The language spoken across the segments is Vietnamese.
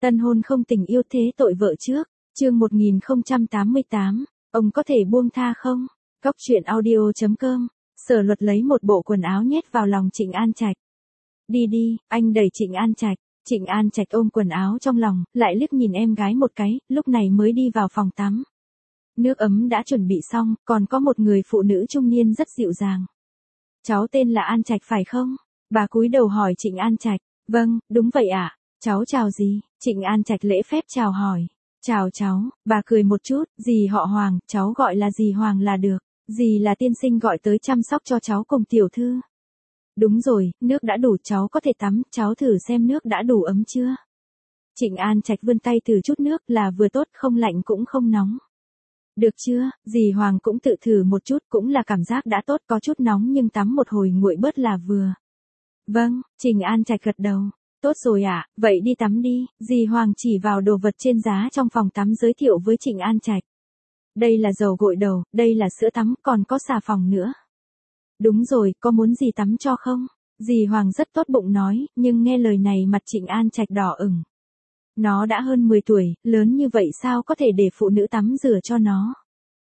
Tân hôn không tình yêu thế tội vợ trước, chương 1088, ông có thể buông tha không? Góc truyện audio.com, Sở Luật lấy một bộ quần áo nhét vào lòng Trịnh An Trạch. Đi đi, anh đẩy Trịnh An Trạch. Trịnh An Trạch ôm quần áo trong lòng, lại liếc nhìn em gái một cái, lúc này mới đi vào phòng tắm. Nước ấm đã chuẩn bị xong, còn có một người phụ nữ trung niên rất dịu dàng. Cháu tên là An Trạch phải không? Bà cúi đầu hỏi Trịnh An Trạch. Vâng, đúng vậy ạ. Cháu chào gì? Trịnh An Trạch lễ phép chào hỏi. Chào cháu, bà cười một chút, dì họ Hoàng, cháu gọi là dì Hoàng là được. Dì là tiên sinh gọi tới chăm sóc cho cháu cùng tiểu thư. Đúng rồi, nước đã đủ, cháu có thể tắm, cháu thử xem nước đã đủ ấm chưa? Trịnh An Trạch vươn tay từ chút nước là vừa tốt, không lạnh cũng không nóng. Được chưa, dì Hoàng cũng tự thử một chút, cũng là cảm giác đã tốt, có chút nóng nhưng tắm một hồi nguội bớt là vừa. Vâng, Trịnh An Trạch gật đầu. Tốt rồi ạ, vậy đi tắm đi, dì Hoàng chỉ vào đồ vật trên giá trong phòng tắm giới thiệu với Trịnh An Trạch. Đây là dầu gội đầu, đây là sữa tắm, còn có xà phòng nữa. Đúng rồi, có muốn gì tắm cho không? Dì Hoàng rất tốt bụng nói, nhưng nghe lời này mặt Trịnh An Trạch đỏ ửng. Nó đã hơn 10 tuổi, lớn như vậy sao có thể để phụ nữ tắm rửa cho nó?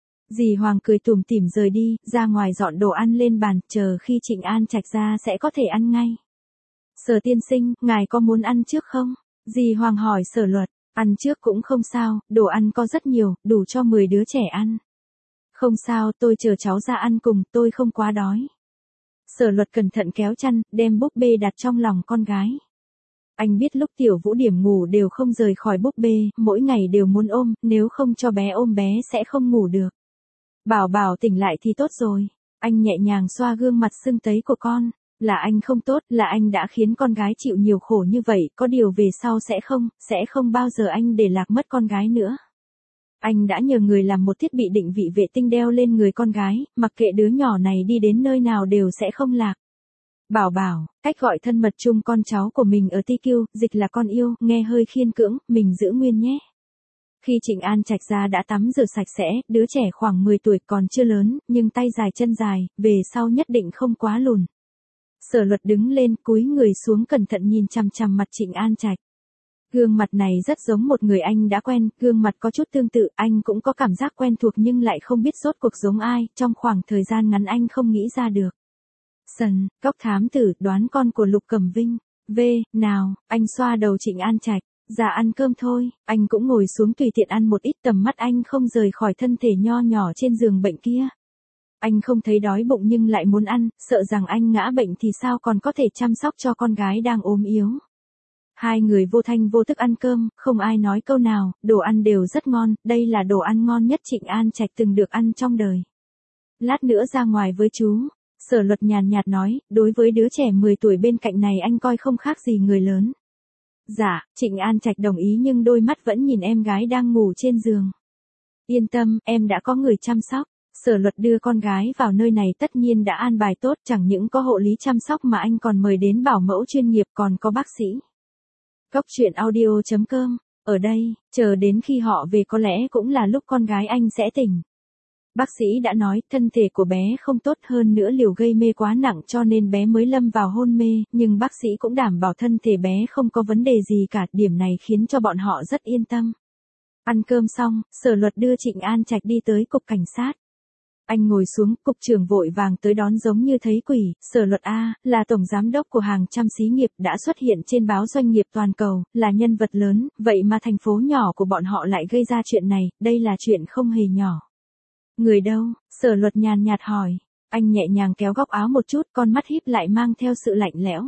Dì Hoàng cười tủm tỉm rời đi, ra ngoài dọn đồ ăn lên bàn, chờ khi Trịnh An Trạch ra sẽ có thể ăn ngay. Sở tiên sinh, ngài có muốn ăn trước không? Dì Hoàng hỏi Sở Luật. Ăn trước cũng không sao, đồ ăn có rất nhiều, đủ cho 10 đứa trẻ ăn. Không sao, tôi chờ cháu ra ăn cùng, tôi không quá đói. Sở Luật cẩn thận kéo chăn, đem búp bê đặt trong lòng con gái. Anh biết lúc Tiểu Vũ điểm ngủ đều không rời khỏi búp bê, mỗi ngày đều muốn ôm, nếu không cho bé ôm bé sẽ không ngủ được. Bảo bảo tỉnh lại thì tốt rồi. Anh nhẹ nhàng xoa gương mặt sưng tấy của con. Là anh không tốt, là anh đã khiến con gái chịu nhiều khổ như vậy, có điều về sau sẽ không bao giờ anh để lạc mất con gái nữa. Anh đã nhờ người làm một thiết bị định vị vệ tinh đeo lên người con gái, mặc kệ đứa nhỏ này đi đến nơi nào đều sẽ không lạc. Bảo bảo, cách gọi thân mật chung con cháu của mình ở TQ, dịch là con yêu, nghe hơi khiên cưỡng, mình giữ nguyên nhé. Khi Trịnh An Trạch ra đã tắm rửa sạch sẽ, đứa trẻ khoảng 10 tuổi còn chưa lớn, nhưng tay dài chân dài, về sau nhất định không quá lùn. Sở Luật đứng lên, cúi người xuống cẩn thận nhìn chằm chằm mặt Trịnh An Trạch. Gương mặt này rất giống một người anh đã quen, gương mặt có chút tương tự, anh cũng có cảm giác quen thuộc nhưng lại không biết rốt cuộc giống ai, trong khoảng thời gian ngắn anh không nghĩ ra được. Sần, Cóc thám tử, đoán con của Lục Cẩm Vinh. Nào, anh xoa đầu Trịnh An Trạch. Dạ ăn cơm thôi, anh cũng ngồi xuống tùy tiện ăn một ít, tầm mắt anh không rời khỏi thân thể nho nhỏ trên giường bệnh kia. Anh không thấy đói bụng nhưng lại muốn ăn, sợ rằng anh ngã bệnh thì sao còn có thể chăm sóc cho con gái đang ốm yếu. Hai người vô thanh vô tức ăn cơm, không ai nói câu nào, đồ ăn đều rất ngon, đây là đồ ăn ngon nhất Trịnh An Trạch từng được ăn trong đời. Lát nữa ra ngoài với chú. Sở Luật nhàn nhạt nói, đối với đứa trẻ 10 tuổi bên cạnh này anh coi không khác gì người lớn. Dạ, Trịnh An Trạch đồng ý nhưng đôi mắt vẫn nhìn em gái đang ngủ trên giường. Yên tâm, em đã có người chăm sóc. Sở Luật đưa con gái vào nơi này tất nhiên đã an bài tốt, chẳng những có hộ lý chăm sóc mà anh còn mời đến bảo mẫu chuyên nghiệp, còn có bác sĩ. Góc truyện audio.com, ở đây, chờ đến khi họ về có lẽ cũng là lúc con gái anh sẽ tỉnh. Bác sĩ đã nói thân thể của bé không tốt, hơn nữa liều gây mê quá nặng cho nên bé mới lâm vào hôn mê, nhưng bác sĩ cũng đảm bảo thân thể bé không có vấn đề gì cả, điểm này khiến cho bọn họ rất yên tâm. Ăn cơm xong, Sở Luật đưa Trịnh An Trạch đi tới cục cảnh sát. Anh ngồi xuống, cục trưởng vội vàng tới đón giống như thấy quỷ. Sở Luật A, là tổng giám đốc của hàng trăm xí nghiệp, đã xuất hiện trên báo doanh nghiệp toàn cầu, là nhân vật lớn, vậy mà thành phố nhỏ của bọn họ lại gây ra chuyện này, đây là chuyện không hề nhỏ. Người đâu? Sở Luật nhàn nhạt hỏi. Anh nhẹ nhàng kéo góc áo một chút, con mắt híp lại mang theo sự lạnh lẽo.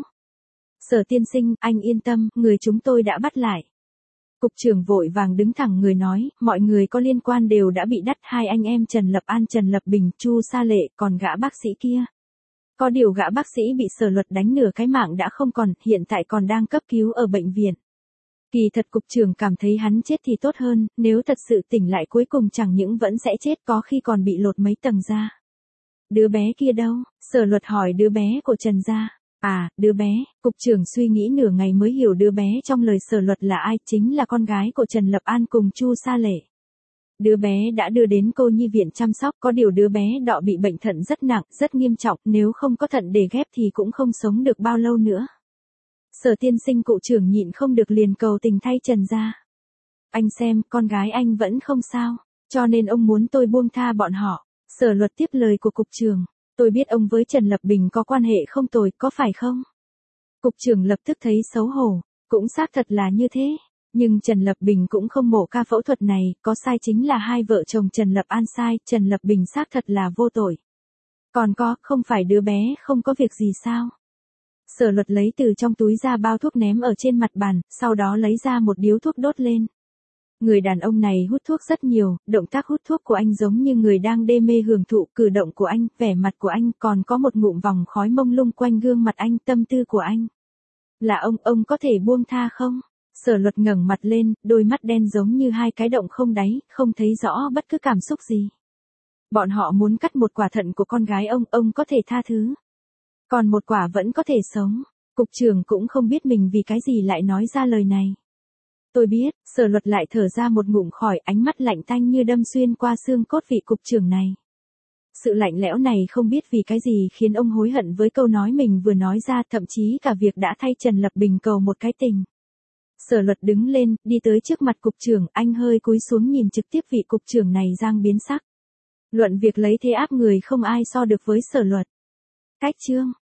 Sở tiên sinh, anh yên tâm, người chúng tôi đã bắt lại. Cục trưởng vội vàng đứng thẳng người nói, mọi người có liên quan đều đã bị đắt, hai anh em Trần Lập An, Trần Lập Bình, Chu Sa Lệ, còn gã bác sĩ kia. Có điều gã bác sĩ bị Sở Luật đánh nửa cái mạng đã không còn, hiện tại còn đang cấp cứu ở bệnh viện. Kỳ thật cục trưởng cảm thấy hắn chết thì tốt hơn, nếu thật sự tỉnh lại cuối cùng chẳng những vẫn sẽ chết, có khi còn bị lột mấy tầng da. Đứa bé kia đâu? Sở Luật hỏi đứa bé của Trần gia. À, đứa bé, cục trưởng suy nghĩ nửa ngày mới hiểu đứa bé trong lời Sở Luật là ai, chính là con gái của Trần Lập An cùng Chu Sa Lệ. Đứa bé đã đưa đến cô nhi viện chăm sóc, có điều đứa bé đọ bị bệnh thận rất nặng, rất nghiêm trọng, nếu không có thận để ghép thì cũng không sống được bao lâu nữa. Sở tiên sinh cụ trưởng nhịn không được liền cầu tình thay Trần gia. Anh xem, con gái anh vẫn không sao, cho nên ông muốn tôi buông tha bọn họ. Sở Luật tiếp lời của cục trưởng, tôi biết ông với Trần Lập Bình có quan hệ không tồi, có phải không? Cục trưởng lập tức thấy xấu hổ, cũng xác thật là như thế. Nhưng Trần Lập Bình cũng không mổ ca phẫu thuật này, có sai chính là hai vợ chồng Trần Lập An sai, Trần Lập Bình xác thật là vô tội. Còn có, không phải đứa bé không có việc gì sao? Sở Luật lấy từ trong túi ra bao thuốc ném ở trên mặt bàn, sau đó lấy ra một điếu thuốc đốt lên. Người đàn ông này hút thuốc rất nhiều, động tác hút thuốc của anh giống như người đang đê mê hưởng thụ cử động của anh, vẻ mặt của anh, còn có một ngụm vòng khói mông lung quanh gương mặt anh, tâm tư của anh. Là ông có thể buông tha không? Sở Luật ngẩng mặt lên, đôi mắt đen giống như hai cái động không đáy, không thấy rõ bất cứ cảm xúc gì. Bọn họ muốn cắt một quả thận của con gái ông có thể tha thứ. Còn một quả vẫn có thể sống. Cục trưởng cũng không biết mình vì cái gì lại nói ra lời này. Tôi biết, Sở Luật lại thở ra một ngụm khỏi, ánh mắt lạnh tanh như đâm xuyên qua xương cốt vị cục trưởng này. Sự lạnh lẽo này không biết vì cái gì khiến ông hối hận với câu nói mình vừa nói ra, thậm chí cả việc đã thay Trần Lập Bình cầu một cái tình. Sở Luật đứng lên, đi tới trước mặt cục trưởng, anh hơi cúi xuống nhìn trực tiếp vị cục trưởng này giang biến sắc. Luận việc lấy thế áp người không ai so được với Sở Luật. Cách chương